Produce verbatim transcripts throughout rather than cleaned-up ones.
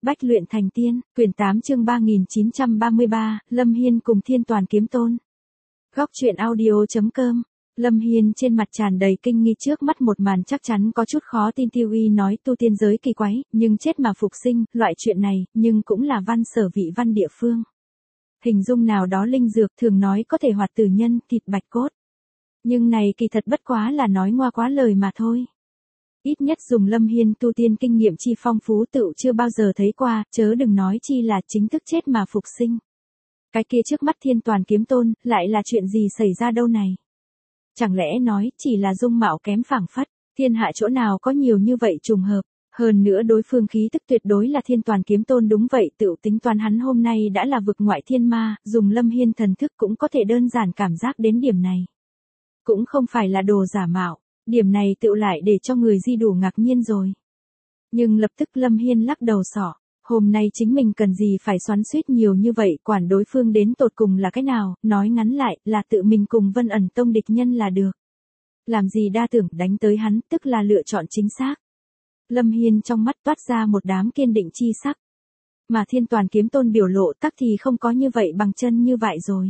Bách luyện thành tiên, quyển tám chương ba nghìn chín trăm ba mươi ba, Lâm Hiên cùng Thiên Toàn Kiếm Tôn. Góc truyện audio.com. Lâm Hiên trên mặt tràn đầy kinh nghi trước mắt một màn chắc chắn có chút khó tin. Tiêu Uy nói tu tiên giới kỳ quái, nhưng chết mà phục sinh, loại chuyện này, nhưng cũng là văn sở vị văn địa phương. Hình dung nào đó linh dược thường nói có thể hoạt tử nhân, thịt bạch cốt. Nhưng này kỳ thật bất quá là nói ngoa quá lời mà thôi. Ít nhất dùng Lâm Hiên tu tiên kinh nghiệm chi phong phú tựu chưa bao giờ thấy qua, chớ đừng nói chi là chính thức chết mà phục sinh. Cái kia trước mắt Thiên Toàn Kiếm Tôn, lại là chuyện gì xảy ra đâu này? Chẳng lẽ nói chỉ là dung mạo kém phảng phất, thiên hạ chỗ nào có nhiều như vậy trùng hợp, hơn nữa đối phương khí tức tuyệt đối là Thiên Toàn Kiếm Tôn đúng vậy, tựu tính toán hắn hôm nay đã là vực ngoại thiên ma, dùng Lâm Hiên thần thức cũng có thể đơn giản cảm giác đến điểm này. Cũng không phải là đồ giả mạo. Điểm này tựu lại để cho người di đủ ngạc nhiên rồi. Nhưng lập tức Lâm Hiên lắc đầu sọ, hôm nay chính mình cần gì phải xoắn xuýt nhiều như vậy, quản đối phương đến tột cùng là cái nào, nói ngắn lại là tự mình cùng Vân Ẩn Tông địch nhân là được. Làm gì đa tưởng đánh tới hắn, tức là lựa chọn chính xác. Lâm Hiên trong mắt toát ra một đám kiên định chi sắc. Mà Thiên Toàn Kiếm Tôn biểu lộ tắc thì không có như vậy bằng chân như vậy rồi.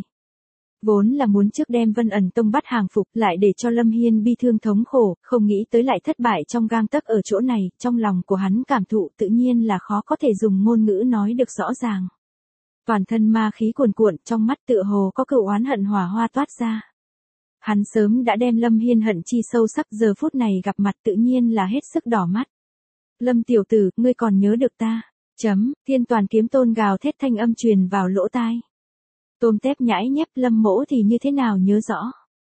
Vốn là muốn trước đem Vân Ẩn Tông bắt hàng phục lại để cho Lâm Hiên bi thương thống khổ, không nghĩ tới lại thất bại trong gang tấc ở chỗ này, trong lòng của hắn cảm thụ tự nhiên là khó có thể dùng ngôn ngữ nói được rõ ràng. Toàn thân ma khí cuồn cuộn, trong mắt tựa hồ có cừu oán hận hỏa hoa toát ra. Hắn sớm đã đem Lâm Hiên hận chi sâu sắc, giờ phút này gặp mặt tự nhiên là hết sức đỏ mắt. Lâm tiểu tử, ngươi còn nhớ được ta? Chấm, Thiên Toàn Kiếm Tôn gào thét thanh âm truyền vào lỗ tai. Tôm tép nhãi nhép Lâm mỗ thì như thế nào nhớ rõ.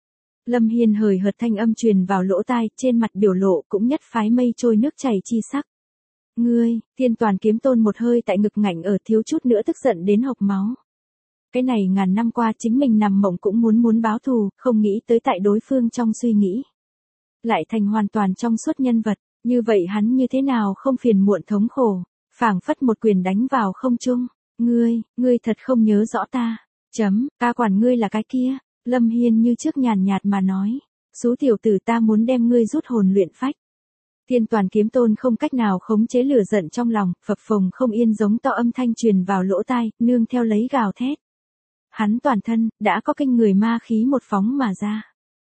Lâm Hiên hời hợt thanh âm truyền vào lỗ tai, trên mặt biểu lộ cũng nhất phái mây trôi nước chảy chi sắc. Ngươi, Thiên Toàn Kiếm Tôn một hơi tại ngực ngạnh ở, thiếu chút nữa tức giận đến hộc máu. Cái này ngàn năm qua chính mình nằm mộng cũng muốn muốn báo thù, không nghĩ tới tại đối phương trong suy nghĩ. Lại thành hoàn toàn trong suốt nhân vật, như vậy hắn như thế nào không phiền muộn thống khổ, phảng phất một quyền đánh vào không trung. Ngươi, ngươi thật không nhớ rõ ta. Chấm, ta quản ngươi là cái kia. Lâm Hiên như trước nhàn nhạt mà nói. Xú tiểu tử, ta muốn đem ngươi rút hồn luyện phách. Thiên Toàn Kiếm Tôn không cách nào khống chế lửa giận trong lòng, phập phồng không yên giống to âm thanh truyền vào lỗ tai, nương theo lấy gào thét. Hắn toàn thân, đã có kinh người ma khí một phóng mà ra.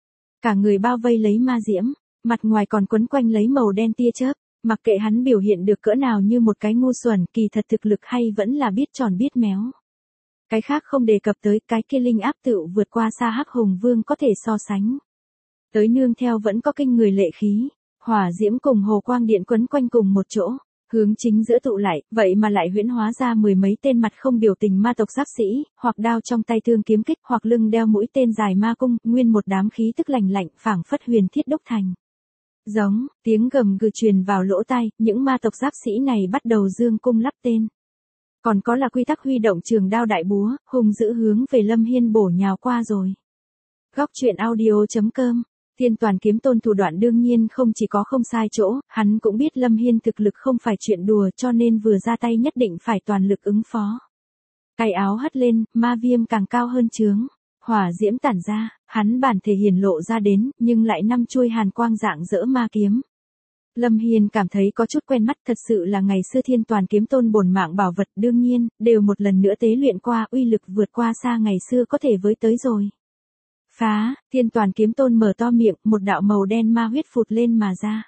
Cả người bao vây lấy ma diễm, mặt ngoài còn quấn quanh lấy màu đen tia chớp. Mặc kệ hắn biểu hiện được cỡ nào như một cái ngu xuẩn, kỳ thật thực lực hay vẫn là biết tròn biết méo. Cái khác không đề cập tới, cái kia linh áp tựu vượt qua xa Hắc Hùng Vương có thể so sánh. Tới nương theo vẫn có kinh người lệ khí, hỏa diễm cùng hồ quang điện quấn quanh cùng một chỗ, hướng chính giữa tụ lại, vậy mà lại huyễn hóa ra mười mấy tên mặt không biểu tình ma tộc giáp sĩ, hoặc đao trong tay thương kiếm kích, hoặc lưng đeo mũi tên dài ma cung, nguyên một đám khí tức lạnh lạnh, phảng phất huyền thiết đúc thành. Giống, tiếng gầm gừ truyền vào lỗ tai, những ma tộc giáp sĩ này bắt đầu dương cung lắp tên. Còn có là quy tắc huy động trường đao đại búa, hung dữ hướng về Lâm Hiên bổ nhào qua rồi. Góc truyện audio.com. Thiên Toàn Kiếm Tôn thủ đoạn đương nhiên không chỉ có không sai chỗ, hắn cũng biết Lâm Hiên thực lực không phải chuyện đùa, cho nên vừa ra tay nhất định phải toàn lực ứng phó. Cái áo hất lên, ma viêm càng cao hơn chướng. Hỏa diễm tản ra, hắn bản thể hiển lộ ra đến, nhưng lại năm chuôi hàn quang dạng dỡ ma kiếm. Lâm Hiên cảm thấy có chút quen mắt, thật sự là ngày xưa Thiên Toàn Kiếm Tôn bổn mạng bảo vật, đương nhiên, đều một lần nữa tế luyện qua, uy lực vượt qua xa ngày xưa có thể với tới rồi. Phá, Thiên Toàn Kiếm Tôn mở to miệng, một đạo màu đen ma huyết phụt lên mà ra.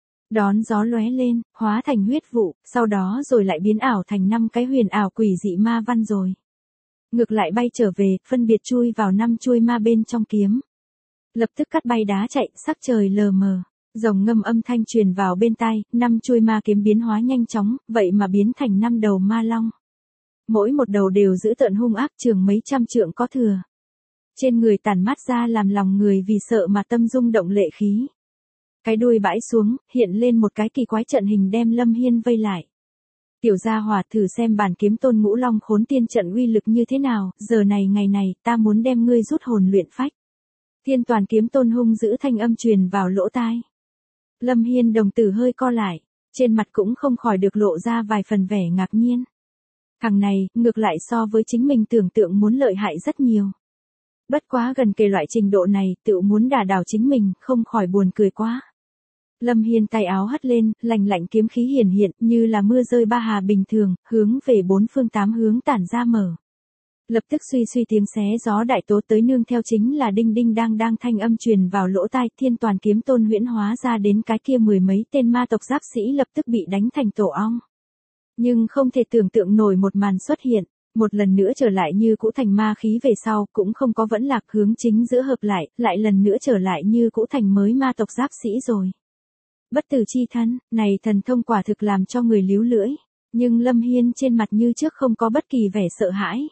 Đón gió lóe lên, hóa thành huyết vụ, sau đó rồi lại biến ảo thành năm cái huyền ảo quỷ dị ma văn rồi. Ngược lại bay trở về, phân biệt chui vào năm chuôi ma bên trong kiếm. Lập tức cắt bay đá chạy, sắc trời lờ mờ. Rồng ngâm âm thanh truyền vào bên tai, năm chuôi ma kiếm biến hóa nhanh chóng, vậy mà biến thành năm đầu ma long. Mỗi một đầu đều giữ tợn hung ác, trường mấy trăm trượng có thừa. Trên người tản mát ra làm lòng người vì sợ mà tâm rung động lệ khí. Cái đuôi bãi xuống, hiện lên một cái kỳ quái trận hình đem Lâm Hiên vây lại. Tiểu gia hỏa, thử xem bản kiếm tôn ngũ long khốn tiên trận uy lực như thế nào, giờ này ngày này, ta muốn đem ngươi rút hồn luyện phách. Thiên Toàn Kiếm Tôn hung giữ thanh âm truyền vào lỗ tai. Lâm Hiên đồng tử hơi co lại, trên mặt cũng không khỏi được lộ ra vài phần vẻ ngạc nhiên. Thằng này, ngược lại so với chính mình tưởng tượng muốn lợi hại rất nhiều. Bất quá gần kề loại trình độ này, tự muốn đả đảo chính mình, không khỏi buồn cười quá. Lâm Hiên tay áo hất lên, lành lạnh kiếm khí hiển hiện như là mưa rơi ba hà bình thường, hướng về bốn phương tám hướng tản ra mở. Lập tức suy suy tiếng xé gió đại tố tới nương theo chính là đinh đinh đang đang thanh âm truyền vào lỗ tai. Thiên Toàn Kiếm Tôn huyễn hóa ra đến cái kia mười mấy tên ma tộc giáp sĩ lập tức bị đánh thành tổ ong. Nhưng không thể tưởng tượng nổi một màn xuất hiện, một lần nữa trở lại như cũ thành ma khí về sau, cũng không có vẫn lạc hướng chính giữa hợp lại, lại lần nữa trở lại như cũ thành mới ma tộc giáp sĩ rồi. Bất tử chi thân, này thần thông quả thực làm cho người líu lưỡi, nhưng Lâm Hiên trên mặt như trước không có bất kỳ vẻ sợ hãi.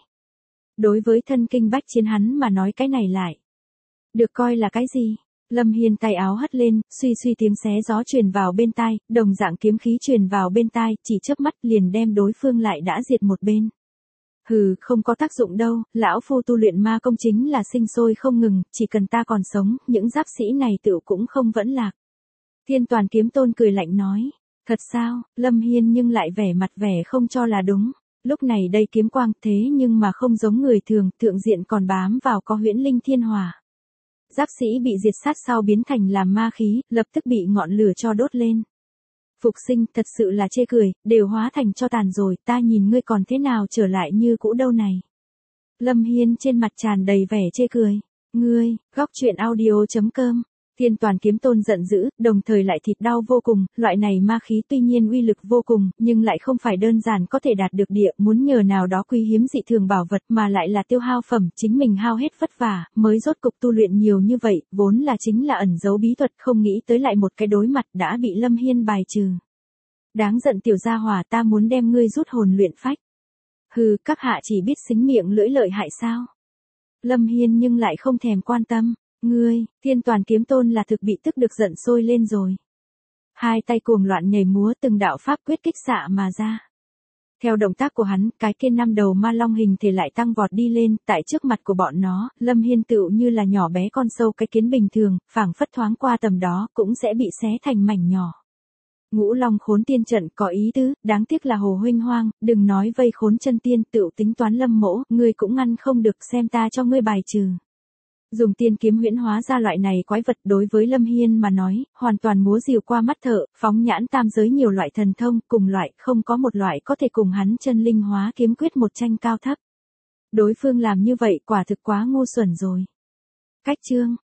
Đối với thân kinh bách chiến hắn mà nói cái này lại được coi là cái gì? Lâm Hiên tay áo hất lên, suy suy tiếng xé gió truyền vào bên tai, đồng dạng kiếm khí truyền vào bên tai, chỉ chớp mắt liền đem đối phương lại đã diệt một bên. Hừ, không có tác dụng đâu, lão phu tu luyện ma công chính là sinh sôi không ngừng, chỉ cần ta còn sống, những giáp sĩ này tựu cũng không vẫn lạc. Thiên Toàn Kiếm Tôn cười lạnh nói, thật sao? Lâm Hiên nhưng lại vẻ mặt vẻ không cho là đúng. Lúc này đây kiếm quang thế nhưng mà không giống người thường, thượng diện còn bám vào có huyễn linh thiên hỏa. Giáp sĩ bị diệt sát sau biến thành làm ma khí, lập tức bị ngọn lửa cho đốt lên. Phục sinh, thật sự là chê cười, đều hóa thành cho tàn rồi, ta nhìn ngươi còn thế nào trở lại như cũ đâu này. Lâm Hiên trên mặt tràn đầy vẻ chê cười. Ngươi, góc truyện audio chấm com. Thiên Toàn Kiếm Tôn giận dữ, đồng thời lại thịt đau vô cùng, loại này ma khí tuy nhiên uy lực vô cùng, nhưng lại không phải đơn giản có thể đạt được địa, muốn nhờ nào đó quý hiếm dị thường bảo vật mà lại là tiêu hao phẩm, chính mình hao hết vất vả, mới rốt cục tu luyện nhiều như vậy, vốn là chính là ẩn giấu bí thuật, không nghĩ tới lại một cái đối mặt đã bị Lâm Hiên bài trừ. Đáng giận tiểu gia hỏa, ta muốn đem ngươi rút hồn luyện phách. Hừ, các hạ chỉ biết xính miệng lưỡi lợi hại sao? Lâm Hiên nhưng lại không thèm quan tâm. Ngươi, Thiên Toàn Kiếm Tôn là thực bị tức được giận sôi lên rồi. Hai tay cuồng loạn nhảy múa, từng đạo pháp quyết kích xạ mà ra. Theo động tác của hắn, cái kia năm đầu ma long hình thể lại tăng vọt đi lên, tại trước mặt của bọn nó, Lâm Hiên tựu như là nhỏ bé con sâu cái kiến bình thường, phảng phất thoáng qua tầm đó cũng sẽ bị xé thành mảnh nhỏ. Ngũ Long Khốn Tiên trận có ý tứ, đáng tiếc là Hồ huynh hoang, đừng nói vây khốn chân tiên, tựu tính toán Lâm mỗ, ngươi cũng ngăn không được, xem ta cho ngươi bài trừ. Dùng tiên kiếm huyễn hóa ra loại này quái vật đối với Lâm Hiên mà nói, hoàn toàn múa rìu qua mắt thợ, phóng nhãn tam giới nhiều loại thần thông, cùng loại, không có một loại có thể cùng hắn chân linh hóa kiếm quyết một tranh cao thấp. Đối phương làm như vậy quả thực quá ngu xuẩn rồi. Cách chương